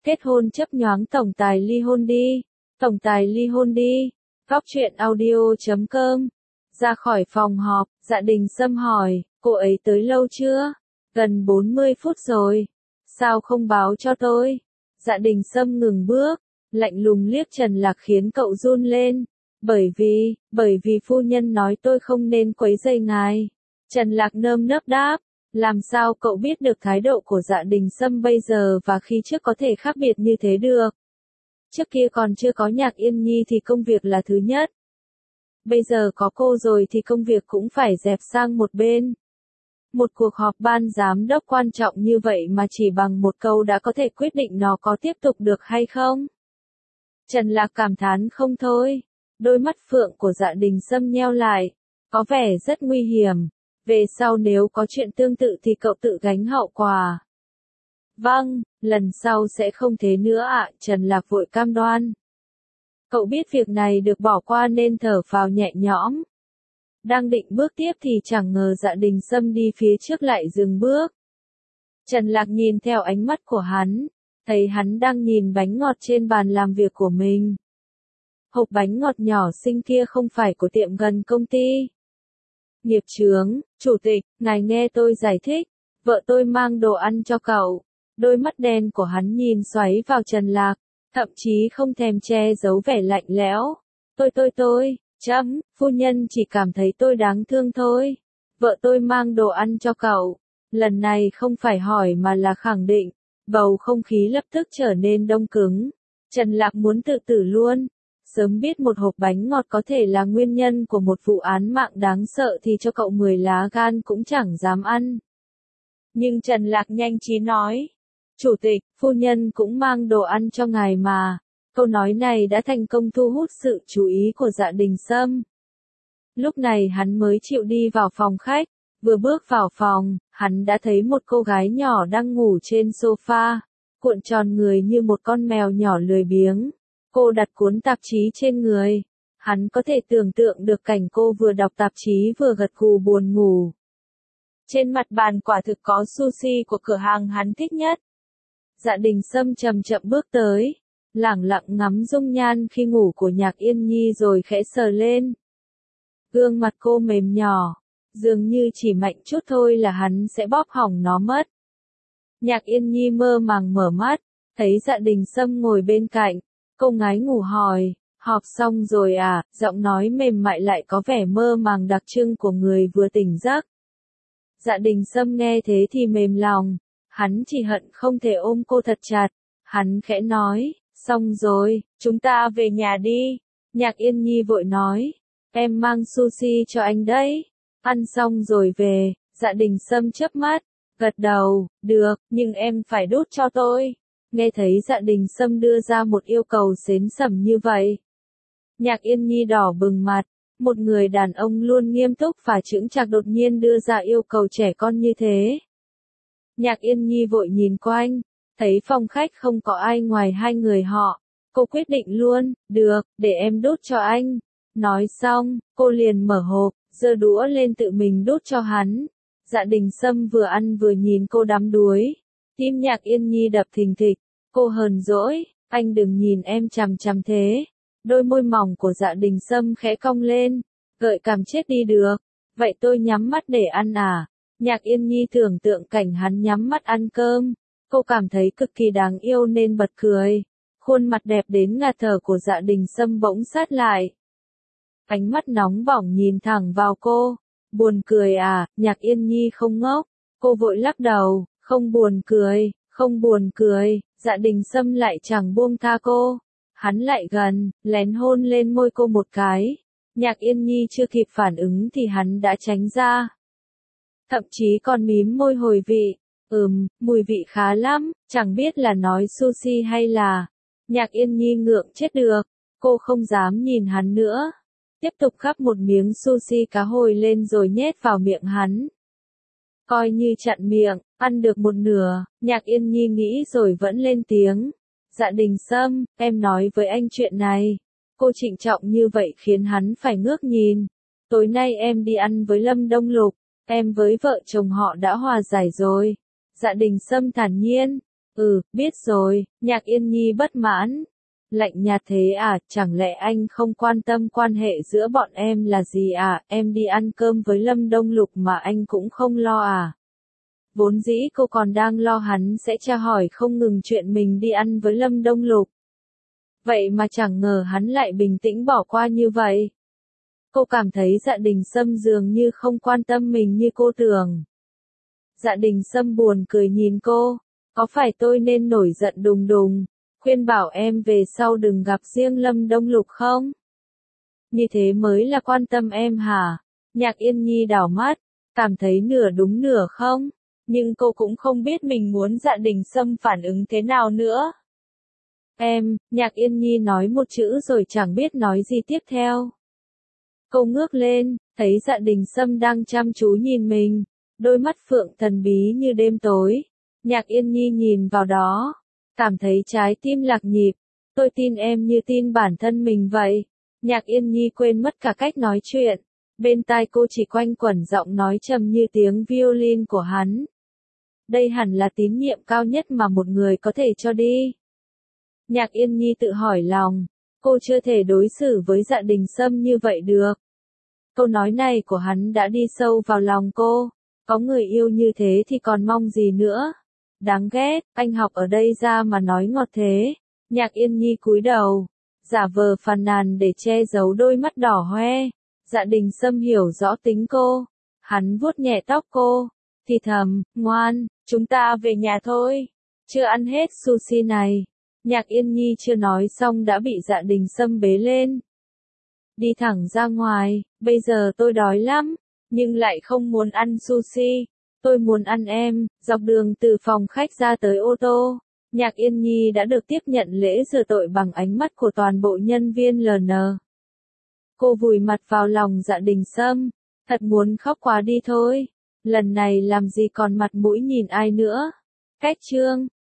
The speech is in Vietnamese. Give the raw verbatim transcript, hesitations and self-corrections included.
Kết hôn chấp nhoáng tổng tài ly hôn đi. Tổng tài ly hôn đi. Góc truyện audio chấm com. Ra khỏi phòng họp, Dạ Đình Sâm hỏi, cô ấy tới lâu chưa? Gần bốn mươi phút rồi. Sao không báo cho tôi? Dạ Đình Sâm ngừng bước, lạnh lùng liếc Trần Lạc khiến cậu run lên. Bởi vì, bởi vì phu nhân nói tôi không nên quấy rầy ngài. Trần Lạc nơm nớp đáp. Làm sao cậu biết được thái độ của Dạ Đình Sâm bây giờ và khi trước có thể khác biệt như thế được? Trước kia còn chưa có Nhạc Yên Nhi thì công việc là thứ nhất. Bây giờ có cô rồi thì công việc cũng phải dẹp sang một bên. Một cuộc họp ban giám đốc quan trọng như vậy mà chỉ bằng một câu đã có thể quyết định nó có tiếp tục được hay không? Trần Lạc cảm thán không thôi. Đôi mắt phượng của Dạ Đình Sâm nheo lại. Có vẻ rất nguy hiểm. Về sau nếu có chuyện tương tự thì cậu tự gánh hậu quả. Vâng, lần sau sẽ không thế nữa ạ, Trần Lạc vội cam đoan. Cậu biết việc này được bỏ qua nên thở phào nhẹ nhõm. Đang định bước tiếp thì chẳng ngờ Dạ Đình Sâm đi phía trước lại dừng bước. Trần Lạc nhìn theo ánh mắt của hắn, thấy hắn đang nhìn bánh ngọt trên bàn làm việc của mình. Hộp bánh ngọt nhỏ xinh kia không phải của tiệm gần công ty. Nghiệp chướng, chủ tịch, ngài nghe tôi giải thích, vợ tôi mang đồ ăn cho cậu. Đôi mắt đen của hắn nhìn xoáy vào Trần Lạc, thậm chí không thèm che giấu vẻ lạnh lẽo. Tôi tôi tôi, chấm, phu nhân chỉ cảm thấy tôi đáng thương thôi. Vợ tôi mang đồ ăn cho cậu. Lần này không phải hỏi mà là khẳng định. Bầu không khí lập tức trở nên đông cứng. Trần Lạc muốn tự tử luôn. Sớm biết một hộp bánh ngọt có thể là nguyên nhân của một vụ án mạng đáng sợ thì cho cậu mười lá gan cũng chẳng dám ăn. Nhưng Trần Lạc nhanh trí nói. Chủ tịch, phu nhân cũng mang đồ ăn cho ngài mà. Câu nói này đã thành công thu hút sự chú ý của Dạ Đình Sâm. Lúc này hắn mới chịu đi vào phòng khách. Vừa bước vào phòng, hắn đã thấy một cô gái nhỏ đang ngủ trên sofa, cuộn tròn người như một con mèo nhỏ lười biếng. Cô đặt cuốn tạp chí trên người. Hắn có thể tưởng tượng được cảnh cô vừa đọc tạp chí vừa gật gù buồn ngủ. Trên mặt bàn quả thực có sushi của cửa hàng hắn thích nhất. Dạ Đình Sâm chậm chậm bước tới, lẳng lặng ngắm dung nhan khi ngủ của Nhạc Yên Nhi rồi khẽ sờ lên. Gương mặt cô mềm nhỏ, dường như chỉ mạnh chút thôi là hắn sẽ bóp hỏng nó mất. Nhạc Yên Nhi mơ màng mở mắt, thấy Dạ Đình Sâm ngồi bên cạnh. Cô ngái ngủ hỏi, họp xong rồi à, giọng nói mềm mại lại có vẻ mơ màng đặc trưng của người vừa tỉnh giấc. Dạ Đình Sâm nghe thế thì mềm lòng, hắn chỉ hận không thể ôm cô thật chặt. Hắn khẽ nói, xong rồi, chúng ta về nhà đi. Nhạc Yên Nhi vội nói, em mang sushi cho anh đấy. Ăn xong rồi về. Dạ Đình Sâm chớp mắt, gật đầu, được, nhưng em phải đút cho tôi. Nghe thấy Dạ Đình Sâm đưa ra một yêu cầu xến xẩm như vậy. Nhạc Yên Nhi đỏ bừng mặt, một người đàn ông luôn nghiêm túc và chững chạc đột nhiên đưa ra yêu cầu trẻ con như thế. Nhạc Yên Nhi vội nhìn quanh, thấy phòng khách không có ai ngoài hai người họ. Cô quyết định luôn, được, để em đút cho anh. Nói xong, cô liền mở hộp, giơ đũa lên tự mình đút cho hắn. Dạ Đình Sâm vừa ăn vừa nhìn cô đắm đuối. Tim Nhạc Yên Nhi đập thình thịch. Cô hờn dỗi, anh đừng nhìn em chằm chằm thế. Đôi môi mỏng của Dạ Đình Sâm khẽ cong lên, gợi cảm chết đi được. Vậy tôi nhắm mắt để ăn à? Nhạc Yên Nhi tưởng tượng cảnh hắn nhắm mắt ăn cơm. Cô cảm thấy cực kỳ đáng yêu nên bật cười. Khuôn mặt đẹp đến ngạt thở của Dạ Đình Sâm bỗng sát lại. Ánh mắt nóng bỏng nhìn thẳng vào cô. Buồn cười à? Nhạc Yên Nhi không ngốc. Cô vội lắc đầu, không buồn cười, không buồn cười. Dạ Đình Sâm lại chẳng buông tha cô. Hắn lại gần, lén hôn lên môi cô một cái. Nhạc Yên Nhi chưa kịp phản ứng thì hắn đã tránh ra. Thậm chí còn mím môi hồi vị. Ừm, mùi vị khá lắm, chẳng biết là nói sushi hay là. Nhạc Yên Nhi ngượng chết được. Cô không dám nhìn hắn nữa. Tiếp tục gắp một miếng sushi cá hồi lên rồi nhét vào miệng hắn. Coi như chặn miệng, ăn được một nửa, Nhạc Yên Nhi nghĩ rồi vẫn lên tiếng. Dạ Đình Sâm, em nói với anh chuyện này. Cô trịnh trọng như vậy khiến hắn phải ngước nhìn. Tối nay em đi ăn với Lâm Đông Lục, em với vợ chồng họ đã hòa giải rồi. Dạ Đình Sâm thản nhiên, Ừ, biết rồi, Nhạc Yên Nhi bất mãn. Lạnh nhạt thế à, chẳng lẽ anh không quan tâm quan hệ giữa bọn em là gì à, em đi ăn cơm với Lâm Đông Lục mà anh cũng không lo à. Vốn dĩ cô còn đang lo hắn sẽ tra hỏi không ngừng chuyện mình đi ăn với Lâm Đông Lục. Vậy mà chẳng ngờ hắn lại bình tĩnh bỏ qua như vậy. Cô cảm thấy Dạ Đình Sâm dường như không quan tâm mình như cô tưởng. Dạ Đình Sâm buồn cười nhìn cô, có phải tôi nên nổi giận đùng đùng, khuyên bảo em về sau đừng gặp riêng Lâm Đông Lục không? Như thế mới là quan tâm em hả? Nhạc Yên Nhi đảo mắt, cảm thấy nửa đúng nửa không, nhưng cô cũng không biết mình muốn Dạ Đình Sâm phản ứng thế nào nữa. Em, Nhạc Yên Nhi nói một chữ rồi chẳng biết nói gì tiếp theo. Cô ngước lên, thấy Dạ Đình Sâm đang chăm chú nhìn mình, đôi mắt phượng thần bí như đêm tối. Nhạc Yên Nhi nhìn vào đó, cảm thấy trái tim lạc nhịp. Tôi tin em như tin bản thân mình vậy. Nhạc Yên Nhi quên mất cả cách nói chuyện. Bên tai cô chỉ quanh quẩn giọng nói trầm như tiếng violin của hắn. Đây hẳn là tín nhiệm cao nhất mà một người có thể cho đi. Nhạc Yên Nhi tự hỏi lòng, cô chưa thể đối xử với Dạ Đình Sâm như vậy được. Câu nói này của hắn đã đi sâu vào lòng cô, có người yêu như thế thì còn mong gì nữa. Đáng ghét, anh học ở đây ra mà nói ngọt thế. Nhạc Yên Nhi cúi đầu, giả vờ phàn nàn để che giấu đôi mắt đỏ hoe. Dạ Đình Sâm hiểu rõ tính cô, hắn vuốt nhẹ tóc cô, thì thầm, ngoan, chúng ta về nhà thôi, chưa ăn hết sushi này. Nhạc Yên Nhi chưa nói xong đã bị Dạ Đình Sâm bế lên. Đi thẳng ra ngoài, bây giờ tôi đói lắm, nhưng lại không muốn ăn sushi, tôi muốn ăn em. Dọc đường từ phòng khách ra tới ô tô, Nhạc Yên Nhi đã được tiếp nhận lễ rửa tội bằng ánh mắt của toàn bộ nhân viên lờ en. Cô vùi mặt vào lòng Dạ Đình Sâm, thật muốn khóc quá đi thôi, lần này làm gì còn mặt mũi nhìn ai nữa. Cách chương